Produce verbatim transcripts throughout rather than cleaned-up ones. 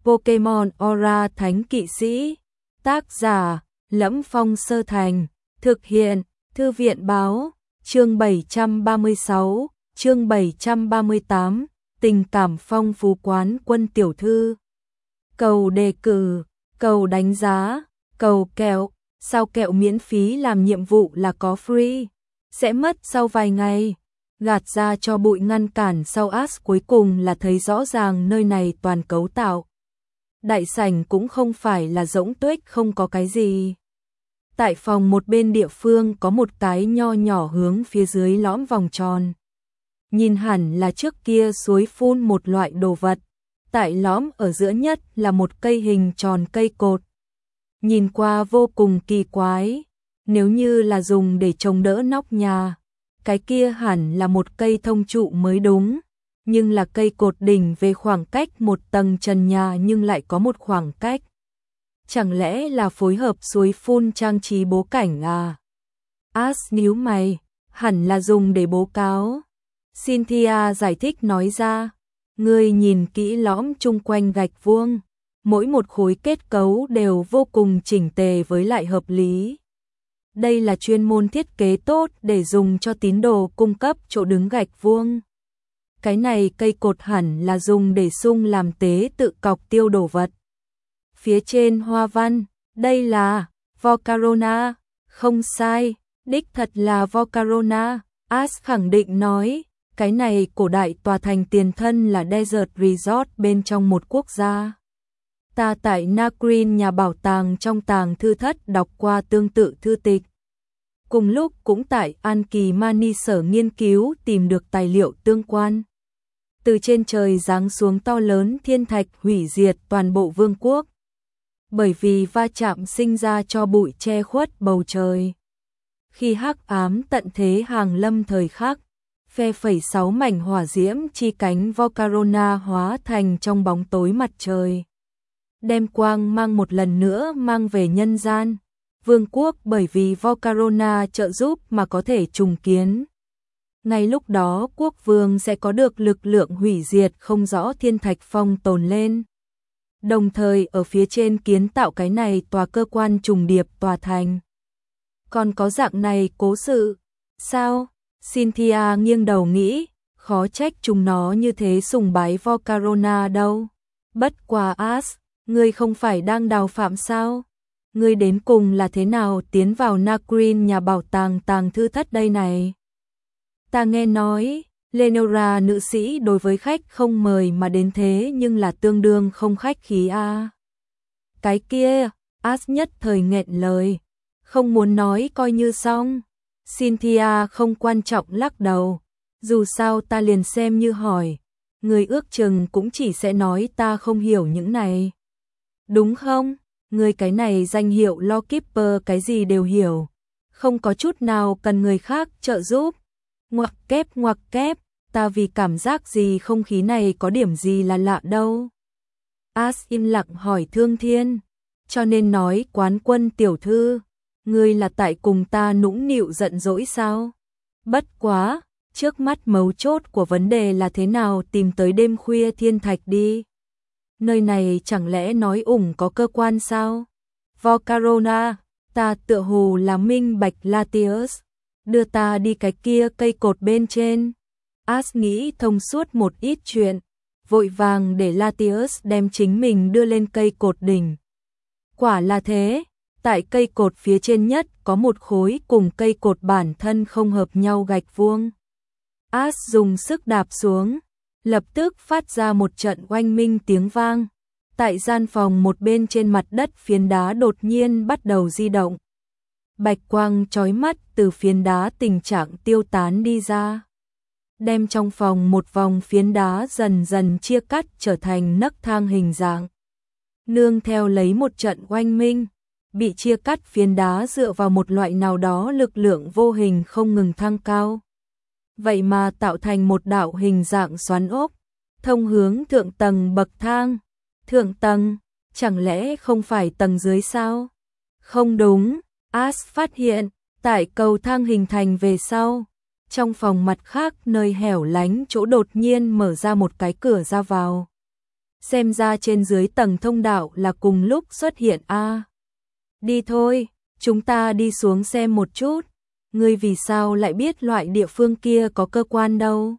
Pokemon Aura Thánh Kỵ Sĩ. Tác giả: Lẫm Phong Sơ Thành. Thực hiện: Thư viện Báo. Chương bảy trăm ba mươi sáu, chương bảy trăm ba mươi tám, tình cảm phong phú quán quân tiểu thư. Cầu đề cử, cầu đánh giá, cầu kẹo. Sao kẹo miễn phí làm nhiệm vụ là có free? Sẽ mất sau vài ngày. Gạt ra cho bụi ngăn cản sau As cuối cùng là thấy rõ ràng nơi này toàn cấu tạo. Đại sảnh cũng không phải là rỗng tuếch không có cái gì. Tại phòng một bên địa phương có một cái nho nhỏ hướng phía dưới lõm vòng tròn. Nhìn hẳn là trước kia suối phun một loại đồ vật. Tại lõm ở giữa nhất là một cây hình tròn cây cột. Nhìn qua vô cùng kỳ quái. Nếu như là dùng để chống đỡ nóc nhà, cái kia hẳn là một cây thông trụ mới đúng. Nhưng là cây cột đỉnh về khoảng cách một tầng trần nhà nhưng lại có một khoảng cách. Chẳng lẽ là phối hợp suối phun trang trí bố cảnh à? As nhíu mày, hẳn là dùng để bố cáo. Cynthia giải thích nói ra, ngươi nhìn kỹ lõm chung quanh gạch vuông, mỗi một khối kết cấu đều vô cùng chỉnh tề với lại hợp lý. Đây là chuyên môn thiết kế tốt để dùng cho tín đồ cung cấp chỗ đứng gạch vuông. Cái này cây cột hẳn là dùng để sung làm tế tự cọc tiêu đổ vật. Phía trên hoa văn, đây là Volcarona, không sai, đích thật là Volcarona. As khẳng định nói, cái này cổ đại tòa thành tiền thân là Desert Resort bên trong một quốc gia. Ta tại Nagrin nhà bảo tàng trong tàng thư thất đọc qua tương tự thư tịch. Cùng lúc cũng tại An Kỳ Mani sở nghiên cứu tìm được tài liệu tương quan. Từ trên trời giáng xuống to lớn thiên thạch hủy diệt toàn bộ vương quốc. Bởi vì va chạm sinh ra cho bụi che khuất bầu trời. Khi hắc ám tận thế hàng lâm thời khắc, phe phẩy sáu mảnh hỏa diễm chi cánh Volcarona hóa thành trong bóng tối mặt trời. Đem quang mang một lần nữa mang về nhân gian. Vương quốc bởi vì Volcarona trợ giúp mà có thể trùng kiến. Ngay lúc đó quốc vương sẽ có được lực lượng hủy diệt không rõ thiên thạch phong tồn lên. Đồng thời ở phía trên kiến tạo cái này tòa cơ quan trùng điệp tòa thành. Còn có dạng này cố sự. Sao? Cynthia nghiêng đầu nghĩ, khó trách chúng nó như thế sùng bái Volcarona đâu. Bất quá As, ngươi không phải đang đào phạm sao? Ngươi đến cùng là thế nào tiến vào Nagrin nhà bảo tàng tàng thư thất đây này? Ta nghe nói, Lenora nữ sĩ đối với khách không mời mà đến thế nhưng là tương đương không khách khí a. À. Cái kia, As nhất thời nghẹn lời, không muốn nói coi như xong. Cynthia không quan trọng lắc đầu, dù sao ta liền xem như hỏi, người ước chừng cũng chỉ sẽ nói ta không hiểu những này. Đúng không? Người cái này danh hiệu Lawkeeper cái gì đều hiểu, không có chút nào cần người khác trợ giúp. Ngoặc kép ngoặc kép, ta vì cảm giác gì không khí này có điểm gì là lạ đâu. As im lặng hỏi Thương Thiên, cho nên nói quán quân tiểu thư, ngươi là tại cùng ta nũng nịu giận dỗi sao? Bất quá, trước mắt mấu chốt của vấn đề là thế nào tìm tới đêm khuya thiên thạch đi. Nơi này chẳng lẽ nói ủng có cơ quan sao? Volcarona, ta tựa hồ là minh bạch Latius, đưa ta đi cái kia cây cột bên trên. As nghĩ thông suốt một ít chuyện, vội vàng để Latius đem chính mình đưa lên cây cột đỉnh. Quả là thế, tại cây cột phía trên nhất có một khối cùng cây cột bản thân không hợp nhau gạch vuông. As dùng sức đạp xuống, lập tức phát ra một trận oanh minh tiếng vang. Tại gian phòng một bên trên mặt đất phiến đá đột nhiên bắt đầu di động. Bạch quang chói mắt từ phiến đá tình trạng tiêu tán đi ra. Đem trong phòng một vòng phiến đá dần dần chia cắt trở thành nấc thang hình dạng. Nương theo lấy một trận oanh minh, bị chia cắt phiến đá dựa vào một loại nào đó lực lượng vô hình không ngừng thăng cao. Vậy mà tạo thành một đạo hình dạng xoắn ốc, thông hướng thượng tầng bậc thang. Thượng tầng, chẳng lẽ không phải tầng dưới sao? Không đúng, As phát hiện, tại cầu thang hình thành về sau, trong phòng mặt khác nơi hẻo lánh chỗ đột nhiên mở ra một cái cửa ra vào. xem ra trên dưới tầng thông đạo là cùng lúc xuất hiện a. À, đi thôi, chúng ta đi xuống xem một chút. Ngươi vì sao lại biết loại địa phương kia có cơ quan đâu?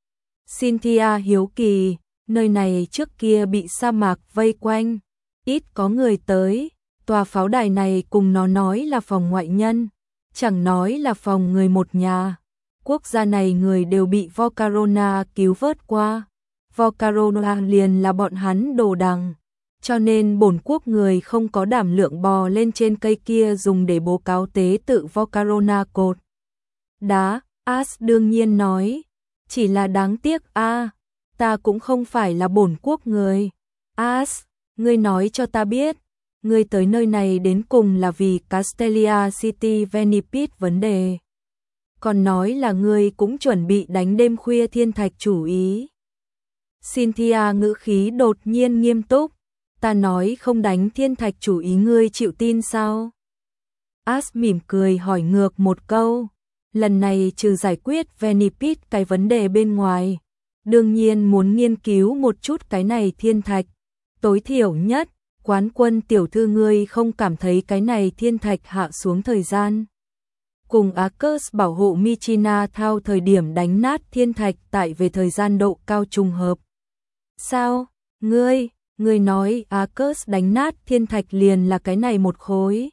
Cynthia hiếu kỳ, nơi này trước kia bị sa mạc vây quanh, ít có người tới. Tòa pháo đài này cùng nó nói là phòng ngoại nhân, chẳng nói là phòng người một nhà. Quốc gia này người đều bị Volcarona cứu vớt qua. Volcarona liền là bọn hắn đồ đằng, cho nên bổn quốc người không có đảm lượng bò lên trên cây kia dùng để bố cáo tế tự Volcarona cột đá. As đương nhiên nói, chỉ là đáng tiếc a, à, ta cũng không phải là bổn quốc người. As, ngươi nói cho ta biết, ngươi tới nơi này đến cùng là vì Castelia City Venipede vấn đề. Còn nói là ngươi cũng chuẩn bị đánh đêm khuya thiên thạch chủ ý. Cynthia ngữ khí đột nhiên nghiêm túc, ta nói không đánh thiên thạch chủ ý ngươi chịu tin sao? As mỉm cười hỏi ngược một câu, lần này trừ giải quyết Venipede cái vấn đề bên ngoài, đương nhiên muốn nghiên cứu một chút cái này thiên thạch. Tối thiểu nhất, Quán Quân tiểu thư ngươi không cảm thấy cái này thiên thạch hạ xuống thời gian cùng Arcus bảo hộ Michina thao thời điểm đánh nát thiên thạch tại về thời gian độ cao trùng hợp. Sao? Ngươi, ngươi nói Arcus đánh nát thiên thạch liền là cái này một khối.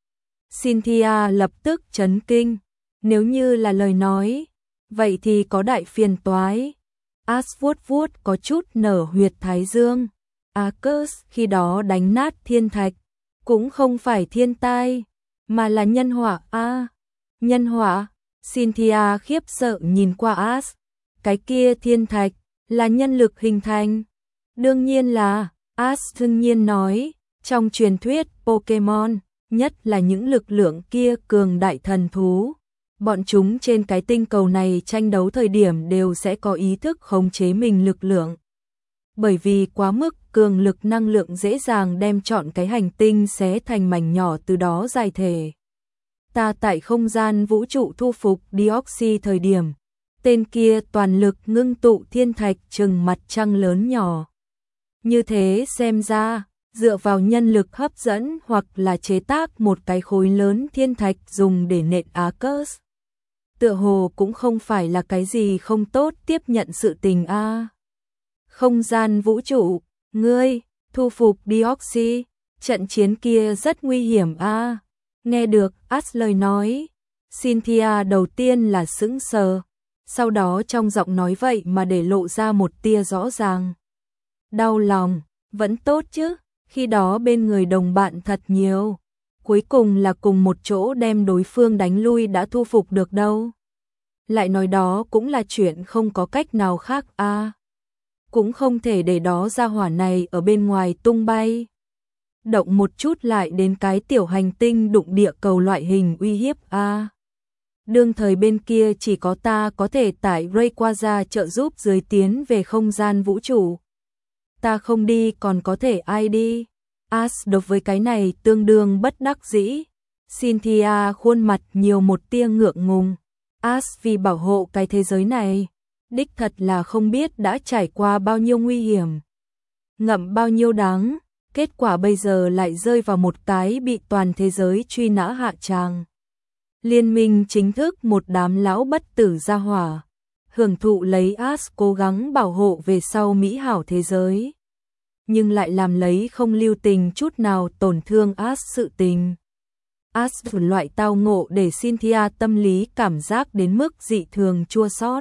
Cynthia lập tức chấn kinh, nếu như là lời nói, vậy thì có đại phiền toái. As vuốt vuốt có chút nở huyệt thái dương. Arcus khi đó đánh nát thiên thạch, cũng không phải thiên tai, mà là nhân họa a. À, nhân họa? Cynthia khiếp sợ nhìn qua As. Cái kia thiên thạch là nhân lực hình thành? Đương nhiên là, As đương nhiên nói, trong truyền thuyết Pokemon, nhất là những lực lượng kia cường đại thần thú, bọn chúng trên cái tinh cầu này tranh đấu thời điểm đều sẽ có ý thức khống chế mình lực lượng. Bởi vì quá mức cường lực năng lượng dễ dàng đem trọn cái hành tinh xé thành mảnh nhỏ từ đó giải thể. Ta tại không gian vũ trụ thu phục Deoxy thời điểm, tên kia toàn lực ngưng tụ thiên thạch chừng mặt trăng lớn nhỏ. Như thế xem ra, dựa vào nhân lực hấp dẫn hoặc là chế tác một cái khối lớn thiên thạch dùng để nện Arcus, tựa hồ cũng không phải là cái gì không tốt tiếp nhận sự tình a. À, không gian vũ trụ, ngươi, thu phục Deoxy, trận chiến kia rất nguy hiểm a. À, nghe được As lời nói, Cynthia đầu tiên là sững sờ, sau đó trong giọng nói vậy mà để lộ ra một tia rõ ràng đau lòng. Vẫn tốt chứ, khi đó bên người đồng bạn thật nhiều, cuối cùng là cùng một chỗ đem đối phương đánh lui đã thu phục được đâu. Lại nói đó cũng là chuyện không có cách nào khác a. À, cũng không thể để đó ra hỏa này ở bên ngoài tung bay. Động một chút lại đến cái tiểu hành tinh đụng địa cầu loại hình uy hiếp a. À, đương thời bên kia chỉ có ta có thể tải Rayquaza trợ giúp dưới tiến về không gian vũ trụ. Ta không đi còn có thể ai đi? As đối với cái này tương đương bất đắc dĩ. Cynthia khuôn mặt nhiều một tia ngượng ngùng. As vì bảo hộ cái thế giới này, đích thật là không biết đã trải qua bao nhiêu nguy hiểm, ngậm bao nhiêu đắng, kết quả bây giờ lại rơi vào một cái bị toàn thế giới truy nã hạ tràng. Liên minh chính thức một đám lão bất tử gia hỏa, hưởng thụ lấy As cố gắng bảo hộ về sau mỹ hảo thế giới, nhưng lại làm lấy không lưu tình chút nào tổn thương As sự tình. As loại tao ngộ để Cynthia tâm lý cảm giác đến mức dị thường chua xót.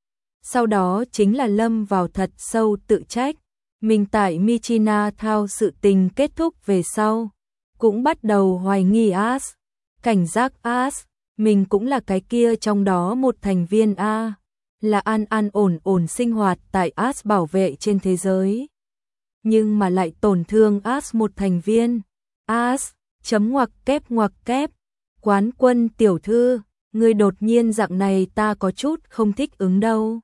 Sau đó chính là lâm vào thật sâu tự trách. Mình tại Michina Thao sự tình kết thúc về sau, cũng bắt đầu hoài nghi As, cảnh giác As, mình cũng là cái kia trong đó một thành viên a, là an an ổn ổn sinh hoạt tại As bảo vệ trên thế giới. Nhưng mà lại tổn thương As một thành viên. As, chấm ngoặc kép ngoặc kép, Quán Quân tiểu thư, người đột nhiên dạng này ta có chút không thích ứng đâu.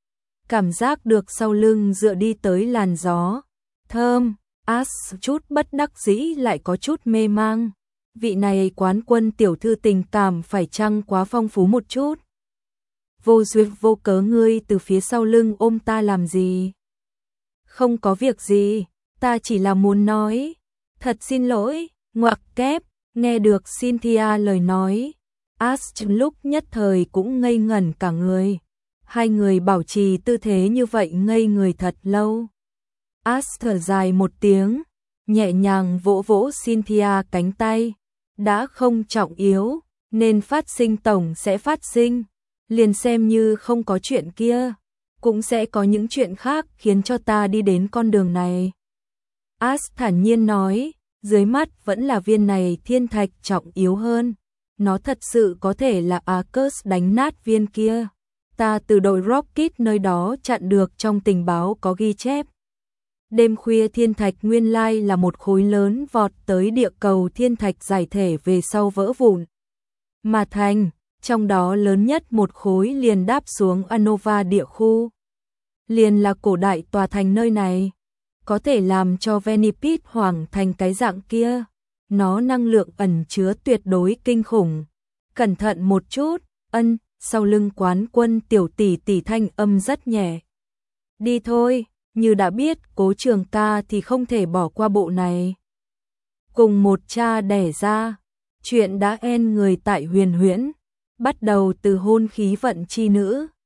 Cảm giác được sau lưng dựa đi tới làn gió thơm, As chút bất đắc dĩ lại có chút mê mang. Vị này Quán Quân tiểu thư tình cảm phải chăng quá phong phú một chút? Vô duyên vô cớ ngươi từ phía sau lưng ôm ta làm gì? Không có việc gì, ta chỉ là muốn nói. Thật xin lỗi, ngoặc kép, nghe được Cynthia lời nói. Ash lúc nhất thời cũng ngây ngẩn cả người. Hai người bảo trì tư thế như vậy ngây người thật lâu. Ash thở dài một tiếng, nhẹ nhàng vỗ vỗ Cynthia cánh tay. Đã không trọng yếu, nên phát sinh tổng sẽ phát sinh. Liền xem như không có chuyện kia, cũng sẽ có những chuyện khác khiến cho ta đi đến con đường này. Ash thản nhiên nói, dưới mắt vẫn là viên này thiên thạch trọng yếu hơn. Nó thật sự có thể là Arcus đánh nát viên kia. Ta từ đội Rocket nơi đó chặn được trong tình báo có ghi chép. Đêm khuya thiên thạch nguyên lai là một khối lớn vọt tới địa cầu thiên thạch giải thể về sau vỡ vụn. Mà thành, trong đó lớn nhất một khối liền đáp xuống Anova địa khu. Liền là cổ đại tòa thành nơi này. Có thể làm cho Venipit hoàng thành cái dạng kia. Nó năng lượng ẩn chứa tuyệt đối kinh khủng. Cẩn thận một chút, ân, sau lưng quán quân tiểu tỷ tỷ thanh âm rất nhẹ. Đi thôi, như đã biết Cố Trường ca thì không thể bỏ qua bộ này. Cùng một cha đẻ ra, chuyện đã en người tại huyền huyễn, bắt đầu từ hôn khí vận chi nữ,